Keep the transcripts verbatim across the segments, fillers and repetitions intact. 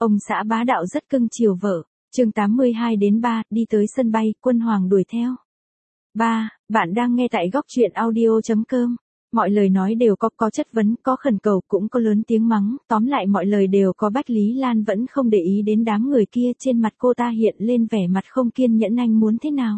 Ông xã bá đạo rất cưng chiều vợ. Chương tám mươi hai đến ba, đi tới sân bay, Quân Hoàng đuổi theo. ba. Bạn đang nghe tại góc truyện audio chấm com. Mọi lời nói đều có có chất vấn, có khẩn cầu, cũng có lớn tiếng mắng, tóm lại mọi lời đều có. Bách Lý Lan vẫn không để ý đến đám người kia, trên mặt cô ta hiện lên vẻ mặt không kiên nhẫn. Anh muốn thế nào?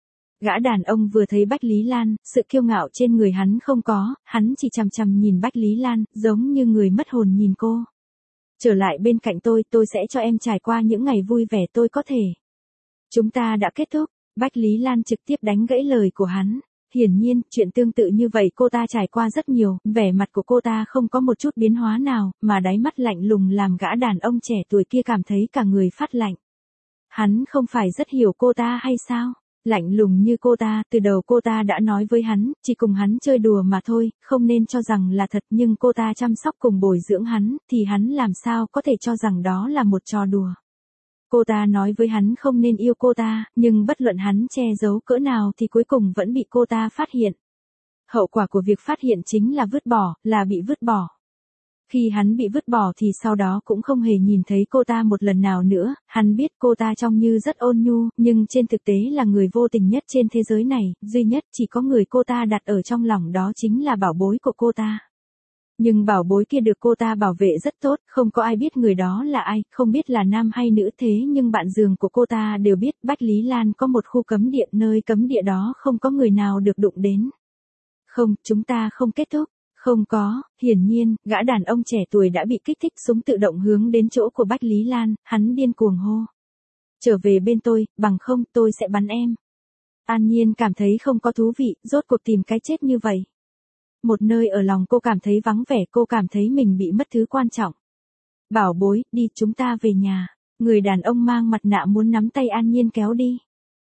Gã đàn ông vừa thấy Bách Lý Lan, sự kiêu ngạo trên người hắn không có, hắn chỉ chằm chằm nhìn Bách Lý Lan, giống như người mất hồn nhìn cô. Trở lại bên cạnh tôi, tôi sẽ cho em trải qua những ngày vui vẻ tôi có thể. Chúng ta đã kết thúc. Bách Lý Lan trực tiếp đánh gãy lời của hắn. Hiển nhiên, chuyện tương tự như vậy cô ta trải qua rất nhiều, vẻ mặt của cô ta không có một chút biến hóa nào, mà đáy mắt lạnh lùng làm gã đàn ông trẻ tuổi kia cảm thấy cả người phát lạnh. Hắn không phải rất hiểu cô ta hay sao? Lạnh lùng như cô ta, từ đầu cô ta đã nói với hắn, chỉ cùng hắn chơi đùa mà thôi, không nên cho rằng là thật, nhưng cô ta chăm sóc cùng bồi dưỡng hắn, thì hắn làm sao có thể cho rằng đó là một trò đùa. Cô ta nói với hắn không nên yêu cô ta, nhưng bất luận hắn che giấu cỡ nào thì cuối cùng vẫn bị cô ta phát hiện. Hậu quả của việc phát hiện chính là vứt bỏ, là bị vứt bỏ. Khi hắn bị vứt bỏ thì sau đó cũng không hề nhìn thấy cô ta một lần nào nữa, hắn biết cô ta trông như rất ôn nhu, nhưng trên thực tế là người vô tình nhất trên thế giới này, duy nhất chỉ có người cô ta đặt ở trong lòng đó chính là bảo bối của cô ta. Nhưng bảo bối kia được cô ta bảo vệ rất tốt, không có ai biết người đó là ai, không biết là nam hay nữ, thế nhưng bạn giường của cô ta đều biết. Bách Lý Lan có một khu cấm địa, nơi cấm địa đó không có người nào được đụng đến. Không, chúng ta không kết thúc. Không có, hiển nhiên, gã đàn ông trẻ tuổi đã bị kích thích, súng tự động hướng đến chỗ của Bách Lý Lan, hắn điên cuồng hô. Trở về bên tôi, bằng không tôi sẽ bắn em. An Nhiên cảm thấy không có thú vị, rốt cuộc tìm cái chết như vậy. Một nơi ở lòng cô cảm thấy vắng vẻ, cô cảm thấy mình bị mất thứ quan trọng. Bảo bối, đi, chúng ta về nhà. Người đàn ông mang mặt nạ muốn nắm tay An Nhiên kéo đi.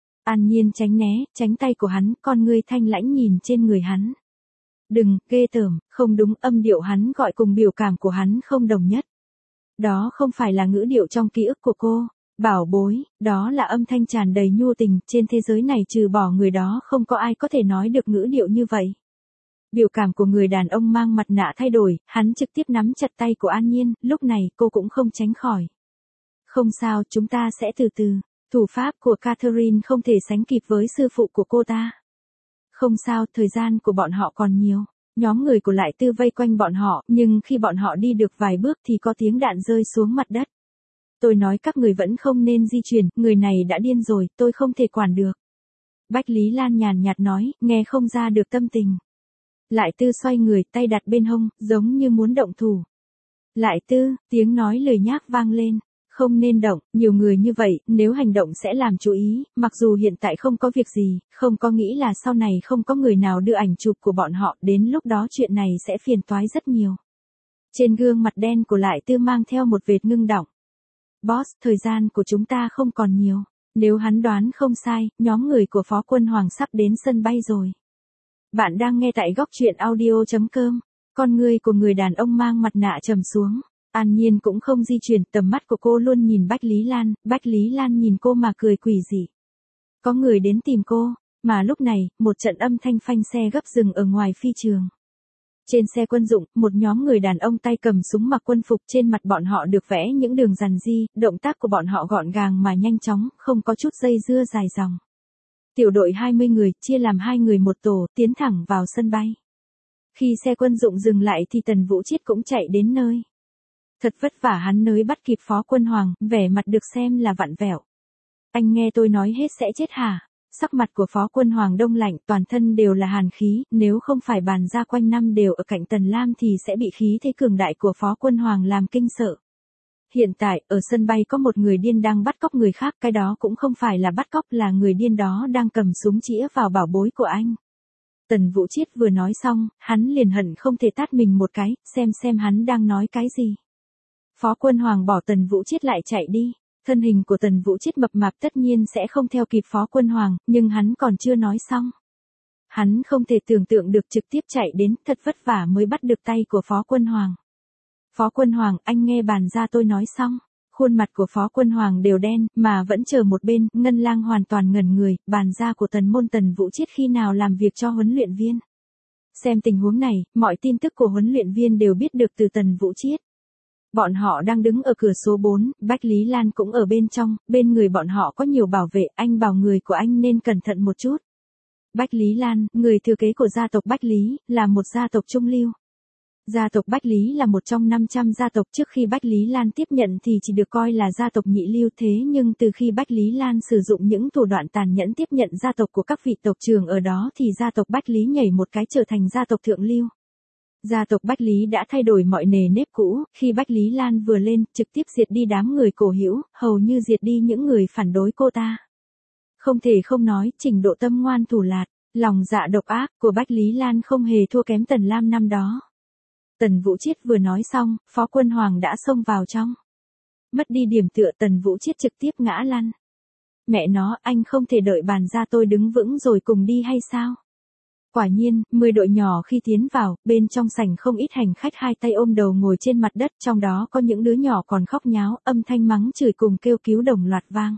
An Nhiên tránh né, tránh tay của hắn, con ngươi thanh lãnh nhìn trên người hắn. Đừng, ghê tởm, không đúng, âm điệu hắn gọi cùng biểu cảm của hắn không đồng nhất. Đó không phải là ngữ điệu trong ký ức của cô. Bảo bối, đó là âm thanh tràn đầy nhu tình, trên thế giới này trừ bỏ người đó không có ai có thể nói được ngữ điệu như vậy. Biểu cảm của người đàn ông mang mặt nạ thay đổi, hắn trực tiếp nắm chặt tay của An Nhiên, lúc này cô cũng không tránh khỏi. Không sao, chúng ta sẽ từ từ. Thủ pháp của Catherine không thể sánh kịp với sư phụ của cô ta. Không sao, thời gian của bọn họ còn nhiều. Nhóm người của Lại Tư vây quanh bọn họ, nhưng khi bọn họ đi được vài bước thì có tiếng đạn rơi xuống mặt đất. Tôi nói các người vẫn không nên di chuyển, người này đã điên rồi, tôi không thể quản được. Bách Lý Lan nhàn nhạt nói, nghe không ra được tâm tình. Lại Tư xoay người, tay đặt bên hông, giống như muốn động thủ. Lại Tư, tiếng nói lười nhác vang lên. Không nên động, nhiều người như vậy, nếu hành động sẽ làm chú ý, mặc dù hiện tại không có việc gì, không có nghĩ là sau này không có người nào đưa ảnh chụp của bọn họ, đến lúc đó chuyện này sẽ phiền toái rất nhiều. Trên gương mặt đen của Lại Tư mang theo một vệt ngưng đọng. Boss, thời gian của chúng ta không còn nhiều. Nếu hắn đoán không sai, nhóm người của Phó Quân Hoàng sắp đến sân bay rồi. Bạn đang nghe tại góc truyện audio chấm com. Con ngươi của người đàn ông mang mặt nạ trầm xuống. An Nhiên cũng không di chuyển, tầm mắt của cô luôn nhìn Bách Lý Lan, Bách Lý Lan nhìn cô mà cười quỷ dị. Có người đến tìm cô, mà lúc này, một trận âm thanh phanh xe gấp dừng ở ngoài phi trường. Trên xe quân dụng, một nhóm người đàn ông tay cầm súng mặc quân phục, trên mặt bọn họ được vẽ những đường rằn ri, động tác của bọn họ gọn gàng mà nhanh chóng, không có chút dây dưa dài dòng. Tiểu đội hai mươi người, chia làm hai người một tổ, tiến thẳng vào sân bay. Khi xe quân dụng dừng lại thì Tần Vũ Chiết cũng chạy đến nơi. Thật vất vả hắn mới bắt kịp Phó Quân Hoàng, vẻ mặt được xem là vặn vẹo. Anh nghe tôi nói hết sẽ chết hả? Sắc mặt của Phó Quân Hoàng đông lạnh, toàn thân đều là hàn khí, nếu không phải bàn ra quanh năm đều ở cạnh Tần Lam thì sẽ bị khí thế cường đại của Phó Quân Hoàng làm kinh sợ. Hiện tại, ở sân bay có một người điên đang bắt cóc người khác, cái đó cũng không phải là bắt cóc, là người điên đó đang cầm súng chĩa vào bảo bối của anh. Tần Vũ Chiết vừa nói xong, hắn liền hận không thể tát mình một cái, xem xem hắn đang nói cái gì. Phó Quân Hoàng bỏ Tần Vũ Chiết lại chạy đi. Thân hình của Tần Vũ Chiết mập mạp tất nhiên sẽ không theo kịp Phó Quân Hoàng, nhưng hắn còn chưa nói xong. Hắn không thể tưởng tượng được trực tiếp chạy đến, thật vất vả mới bắt được tay của Phó Quân Hoàng. Phó Quân Hoàng, anh nghe bàn ra tôi nói xong. Khuôn mặt của Phó Quân Hoàng đều đen, mà vẫn chờ một bên, Ngân Lang hoàn toàn ngẩn người, bàn ra của Tần môn Tần Vũ Chiết khi nào làm việc cho huấn luyện viên. Xem tình huống này, mọi tin tức của huấn luyện viên đều biết được từ Tần Vũ Chiết. Bọn họ đang đứng ở cửa số bốn, Bách Lý Lan cũng ở bên trong, bên người bọn họ có nhiều bảo vệ, anh bảo người của anh nên cẩn thận một chút. Bách Lý Lan, người thừa kế của gia tộc Bách Lý, là một gia tộc trung lưu. Gia tộc Bách Lý là một trong năm trăm gia tộc, trước khi Bách Lý Lan tiếp nhận thì chỉ được coi là gia tộc nhị lưu, thế nhưng từ khi Bách Lý Lan sử dụng những thủ đoạn tàn nhẫn tiếp nhận gia tộc của các vị tộc trưởng ở đó thì gia tộc Bách Lý nhảy một cái trở thành gia tộc thượng lưu. Gia tộc Bách Lý đã thay đổi mọi nề nếp cũ, khi Bách Lý Lan vừa lên, trực tiếp diệt đi đám người cổ hữu, hầu như diệt đi những người phản đối cô ta. Không thể không nói, trình độ tâm ngoan thủ lạt, lòng dạ độc ác của Bách Lý Lan không hề thua kém Tần Lam năm đó. Tần Vũ Chiết vừa nói xong, Phó Quân Hoàng đã xông vào trong. Mất đi điểm tựa, Tần Vũ Chiết trực tiếp ngã lăn. Mẹ nó, anh không thể đợi bàn ra tôi đứng vững rồi cùng đi hay sao? Quả nhiên, mười đội nhỏ khi tiến vào, bên trong sảnh không ít hành khách hai tay ôm đầu ngồi trên mặt đất, trong đó có những đứa nhỏ còn khóc nháo, âm thanh mắng chửi cùng kêu cứu đồng loạt vang.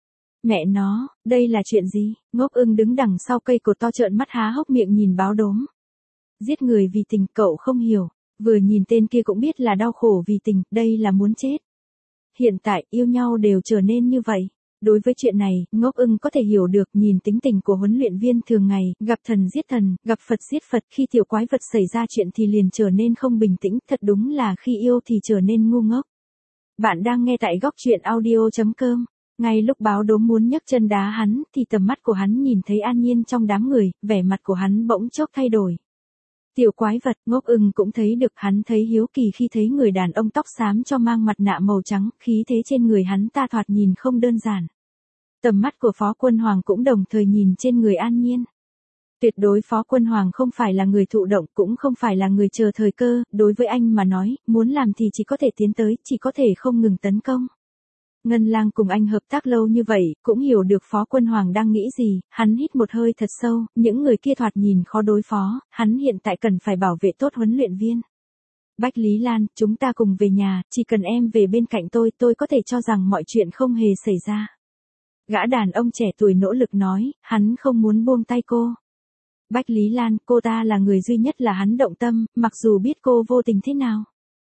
Mẹ nó, đây là chuyện gì? Ngốc Ưng đứng đằng sau cây cột to trợn mắt há hốc miệng nhìn báo đốm. Giết người vì tình, cậu không hiểu, vừa nhìn tên kia cũng biết là đau khổ vì tình, đây là muốn chết. Hiện tại, yêu nhau đều trở nên như vậy. Đối với chuyện này, Ngốc Ưng có thể hiểu được, nhìn tính tình của huấn luyện viên thường ngày, gặp thần giết thần, gặp Phật giết Phật, khi tiểu quái vật xảy ra chuyện thì liền trở nên không bình tĩnh, thật đúng là khi yêu thì trở nên ngu ngốc. Bạn đang nghe tại góc truyện audio chấm com. Ngay lúc báo đốm muốn nhấc chân đá hắn, thì tầm mắt của hắn nhìn thấy An Nhiên trong đám người, vẻ mặt của hắn bỗng chốc thay đổi. Tiểu quái vật, Ngốc Ưng cũng thấy được, hắn thấy hiếu kỳ khi thấy người đàn ông tóc xám cho mang mặt nạ màu trắng, khí thế trên người hắn ta thoạt nhìn không đơn giản. Tầm mắt của Phó Quân Hoàng cũng đồng thời nhìn trên người An Nhiên. Tuyệt đối Phó Quân Hoàng không phải là người thụ động, cũng không phải là người chờ thời cơ, đối với anh mà nói, muốn làm thì chỉ có thể tiến tới, chỉ có thể không ngừng tấn công. Ngân Lang cùng anh hợp tác lâu như vậy, cũng hiểu được Phó Quân Hoàng đang nghĩ gì, hắn hít một hơi thật sâu, những người kia thoạt nhìn khó đối phó, hắn hiện tại cần phải bảo vệ tốt huấn luyện viên. Bách Lý Lan, chúng ta cùng về nhà, chỉ cần em về bên cạnh tôi, tôi có thể cho rằng mọi chuyện không hề xảy ra. Gã đàn ông trẻ tuổi nỗ lực nói, hắn không muốn buông tay cô. Bách Lý Lan, cô ta là người duy nhất là hắn động tâm, mặc dù biết cô vô tình thế nào.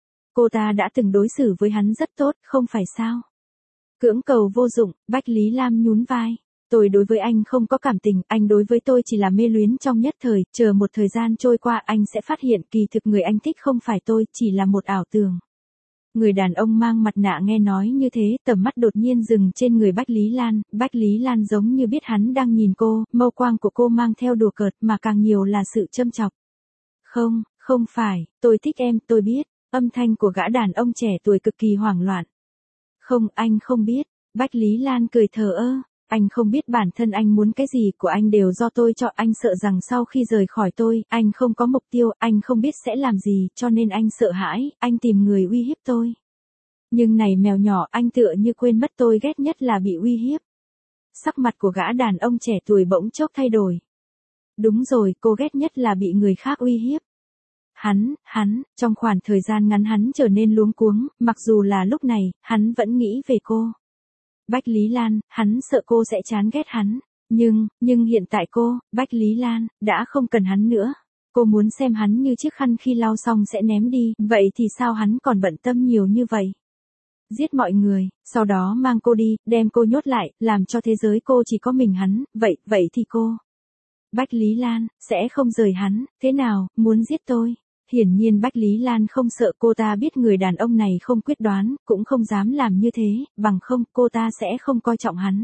Cô ta đã từng đối xử với hắn rất tốt, không phải sao? Cưỡng cầu vô dụng, Bách Lý Lam nhún vai. Tôi đối với anh không có cảm tình, anh đối với tôi chỉ là mê luyến trong nhất thời, chờ một thời gian trôi qua anh sẽ phát hiện kỳ thực người anh thích không phải tôi, chỉ là một ảo tưởng. Người đàn ông mang mặt nạ nghe nói như thế, tầm mắt đột nhiên dừng trên người Bách Lý Lan, Bách Lý Lan giống như biết hắn đang nhìn cô, mâu quang của cô mang theo đùa cợt mà càng nhiều là sự châm chọc. Không, không phải, tôi thích em, tôi biết, âm thanh của gã đàn ông trẻ tuổi cực kỳ hoảng loạn. Không, anh không biết, Bách Lý Lan cười thờ ơ, anh không biết bản thân anh muốn cái gì của anh đều do tôi cho, anh sợ rằng sau khi rời khỏi tôi, anh không có mục tiêu, anh không biết sẽ làm gì, cho nên anh sợ hãi, anh tìm người uy hiếp tôi. Nhưng này mèo nhỏ, anh tựa như quên mất tôi ghét nhất là bị uy hiếp. Sắc mặt của gã đàn ông trẻ tuổi bỗng chốc thay đổi. Đúng rồi, cô ghét nhất là bị người khác uy hiếp. Hắn, hắn, trong khoảng thời gian ngắn hắn trở nên luống cuống, mặc dù là lúc này, hắn vẫn nghĩ về cô. Bách Lý Lan, hắn sợ cô sẽ chán ghét hắn. Nhưng, nhưng hiện tại cô, Bách Lý Lan, đã không cần hắn nữa. Cô muốn xem hắn như chiếc khăn khi lau xong sẽ ném đi, vậy thì sao hắn còn bận tâm nhiều như vậy? Giết mọi người, sau đó mang cô đi, đem cô nhốt lại, làm cho thế giới cô chỉ có mình hắn, vậy, vậy thì cô. Bách Lý Lan, sẽ không rời hắn, thế nào, muốn giết tôi? Hiển nhiên Bách Lý Lan không sợ, cô ta biết người đàn ông này không quyết đoán, cũng không dám làm như thế, bằng không, cô ta sẽ không coi trọng hắn.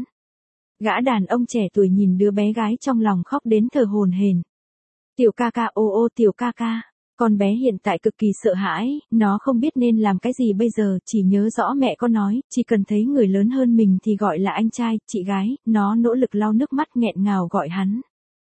Gã đàn ông trẻ tuổi nhìn đứa bé gái trong lòng khóc đến thở hổn hển. Tiểu ca ca, ô ô tiểu ca ca, con bé hiện tại cực kỳ sợ hãi, nó không biết nên làm cái gì bây giờ, chỉ nhớ rõ mẹ con nói, chỉ cần thấy người lớn hơn mình thì gọi là anh trai, chị gái, nó nỗ lực lau nước mắt nghẹn ngào gọi hắn.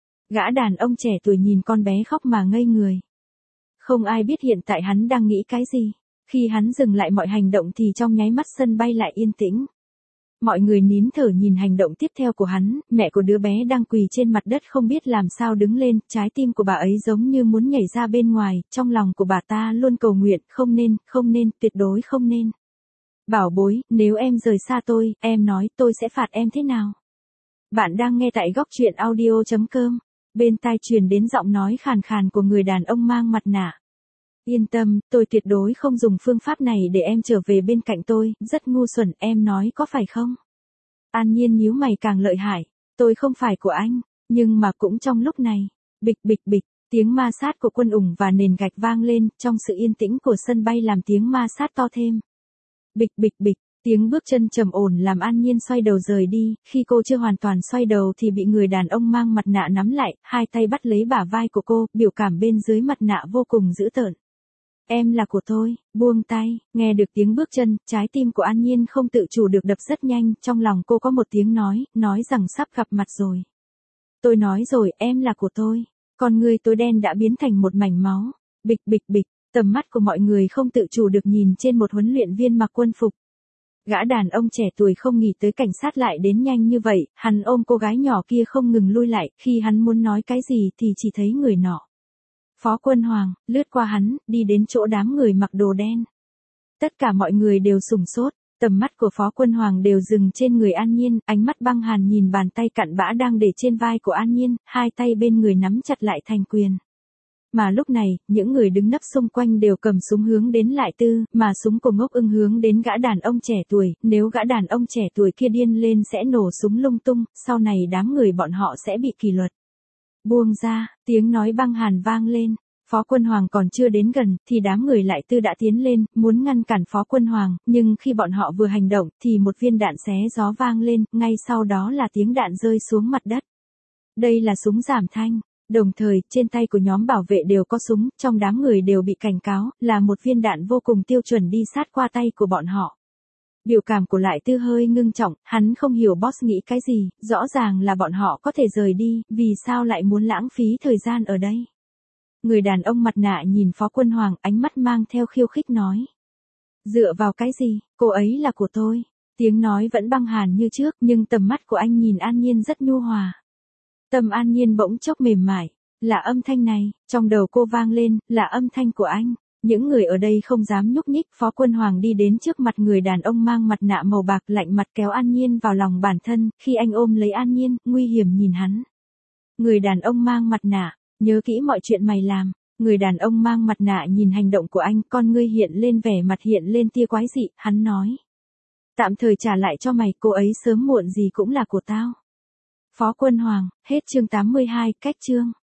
Gã đàn ông trẻ tuổi nhìn con bé khóc mà ngây người. Không ai biết hiện tại hắn đang nghĩ cái gì. Khi hắn dừng lại mọi hành động thì trong nháy mắt sân bay lại yên tĩnh. Mọi người nín thở nhìn hành động tiếp theo của hắn, mẹ của đứa bé đang quỳ trên mặt đất không biết làm sao đứng lên, trái tim của bà ấy giống như muốn nhảy ra bên ngoài, trong lòng của bà ta luôn cầu nguyện, không nên, không nên, tuyệt đối không nên. Bảo bối, nếu em rời xa tôi, em nói tôi sẽ phạt em thế nào? Bạn đang nghe tại góc truyện audio chấm com. Bên tai truyền đến giọng nói khàn khàn của người đàn ông mang mặt nạ. Yên tâm, tôi tuyệt đối không dùng phương pháp này để em trở về bên cạnh tôi, rất ngu xuẩn, em nói có phải không? An Nhiên nhíu mày càng lợi hại, tôi không phải của anh, nhưng mà cũng trong lúc này, bịch bịch bịch, tiếng ma sát của Quân Ủng và nền gạch vang lên, trong sự yên tĩnh của sân bay làm tiếng ma sát to thêm. Bịch bịch bịch, tiếng bước chân trầm ổn làm An Nhiên xoay đầu rời đi, khi cô chưa hoàn toàn xoay đầu thì bị người đàn ông mang mặt nạ nắm lại, hai tay bắt lấy bả vai của cô, biểu cảm bên dưới mặt nạ vô cùng dữ tợn. Em là của tôi, buông tay, nghe được tiếng bước chân, trái tim của An Nhiên không tự chủ được đập rất nhanh, trong lòng cô có một tiếng nói, nói rằng sắp gặp mặt rồi. Tôi nói rồi, em là của tôi, con người tối đen đã biến thành một mảnh máu, bịch bịch bịch, tầm mắt của mọi người không tự chủ được nhìn trên một huấn luyện viên mặc quân phục. Gã đàn ông trẻ tuổi không nghĩ tới cảnh sát lại đến nhanh như vậy, hắn ôm cô gái nhỏ kia không ngừng lui lại, khi hắn muốn nói cái gì thì chỉ thấy người nọ. Phó Quân Hoàng, lướt qua hắn, đi đến chỗ đám người mặc đồ đen. Tất cả mọi người đều sửng sốt, tầm mắt của Phó Quân Hoàng đều dừng trên người An Nhiên, ánh mắt băng hàn nhìn bàn tay cặn bã đang để trên vai của An Nhiên, hai tay bên người nắm chặt lại thành quyền. Mà lúc này, những người đứng nấp xung quanh đều cầm súng hướng đến Lại Tư, mà súng của Ngốc Ưng hướng đến gã đàn ông trẻ tuổi, nếu gã đàn ông trẻ tuổi kia điên lên sẽ nổ súng lung tung, sau này đám người bọn họ sẽ bị kỷ luật. Buông ra, tiếng nói băng hàn vang lên, Phó Quân Hoàng còn chưa đến gần, thì đám người Lại Tư đã tiến lên, muốn ngăn cản Phó Quân Hoàng, nhưng khi bọn họ vừa hành động, thì một viên đạn xé gió vang lên, ngay sau đó là tiếng đạn rơi xuống mặt đất. Đây là súng giảm thanh. Đồng thời, trên tay của nhóm bảo vệ đều có súng, trong đám người đều bị cảnh cáo, là một viên đạn vô cùng tiêu chuẩn đi sát qua tay của bọn họ. Biểu cảm của Lại Tư hơi ngưng trọng, hắn không hiểu boss nghĩ cái gì, rõ ràng là bọn họ có thể rời đi, vì sao lại muốn lãng phí thời gian ở đây. Người đàn ông mặt nạ nhìn Phó Quân Hoàng, ánh mắt mang theo khiêu khích nói. Dựa vào cái gì, cô ấy là của tôi. Tiếng nói vẫn băng hàn như trước, nhưng tầm mắt của anh nhìn An Nhiên rất nhu hòa. Tâm An Nhiên bỗng chốc mềm mại, là âm thanh này, trong đầu cô vang lên, là âm thanh của anh. Những người ở đây không dám nhúc nhích, Phó Quân Hoàng đi đến trước mặt người đàn ông mang mặt nạ màu bạc lạnh mặt kéo An Nhiên vào lòng bản thân, khi anh ôm lấy An Nhiên, nguy hiểm nhìn hắn. Người đàn ông mang mặt nạ, nhớ kỹ mọi chuyện mày làm. Người đàn ông mang mặt nạ nhìn hành động của anh, con ngươi hiện lên vẻ mặt hiện lên tia quái dị, hắn nói. Tạm thời trả lại cho mày, cô ấy sớm muộn gì cũng là của tao. Phó Quân Hoàng, hết chương tám mươi hai, cách chương.